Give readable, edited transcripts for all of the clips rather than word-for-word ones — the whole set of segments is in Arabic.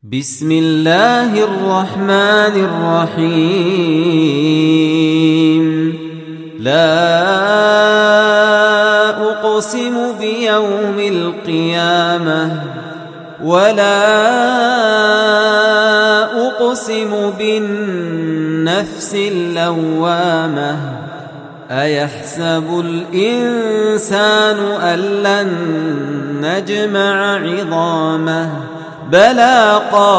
بسم الله الرحمن الرحيم لا أقسم بيوم القيامة ولا أقسم بالنفس اللوامة أيحسب الإنسان أن لن نجمع عظامه بلى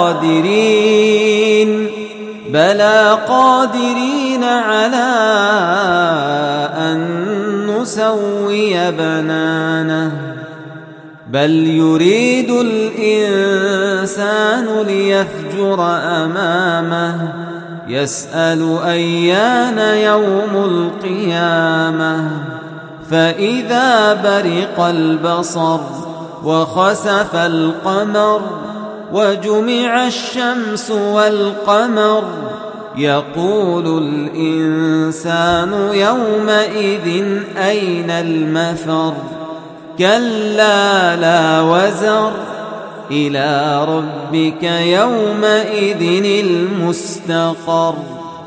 قادرين على أن نسوي بنانه بل يريد الإنسان ليفجر أمامه يسأل أيان يوم القيامة فإذا برق البصر وخسف القمر وجمع الشمس والقمر يقول الإنسان يومئذ أين المفر كلا لا وزر إلى ربك يومئذ المستقر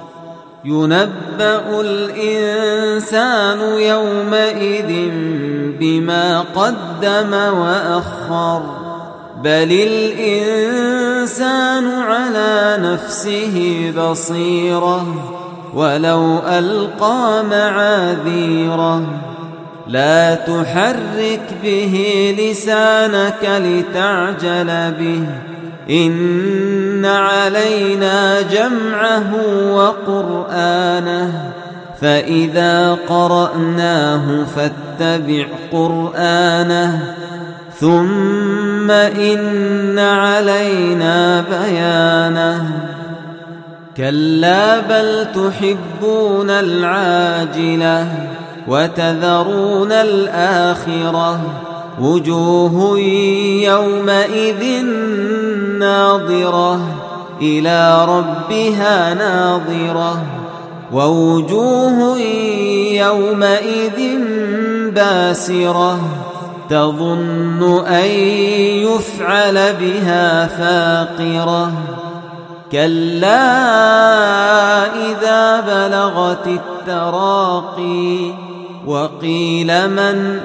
ينبأ الإنسان يومئذ بما قدم وأخر بل الإنسان على نفسه بصيرة ولو ألقى معاذيره لا تحرك به لسانك لتعجل به إن علينا جمعه وقرآنه فإذا قرأناه فاتبع قرآنه ثم إن علينا بيانه كلا بل تحبون العاجلة وتذرون الآخرة وجوه يومئذ ناظرة إلى ربها ناظرة ووجوه يومئذ باسرة تظن أن يفعل بها فاقرة كلا إذا بلغت التراقي وقيل من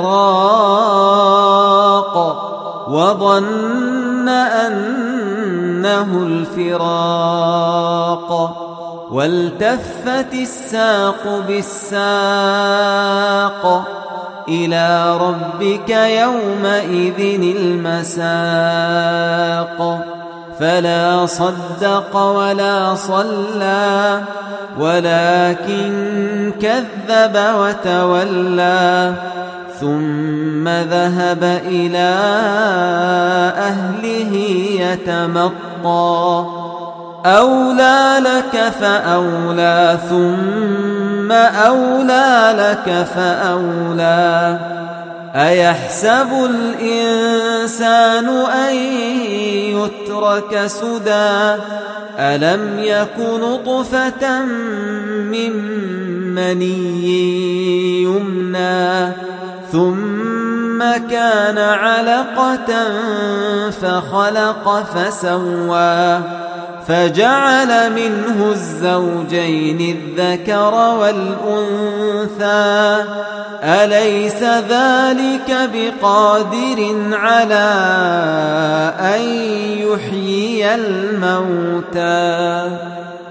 راق وظن أنه الفراق والتفت الساق بالساق إلى ربك يومئذ المساق فلا صدق ولا صلى ولكن كذب وتولى ثم ذهب إلى أهله يتمطى أولى لك فأولى ثم أولى لك فأولى أيحسب الإنسان أن يترك سدى ألم يك نطفة من مني يمنى ثم كان علقة فخلق فسوى فجعل منه الزوجين الذكر والأنثى أليس ذلك بقادر على أن يحيي الموتى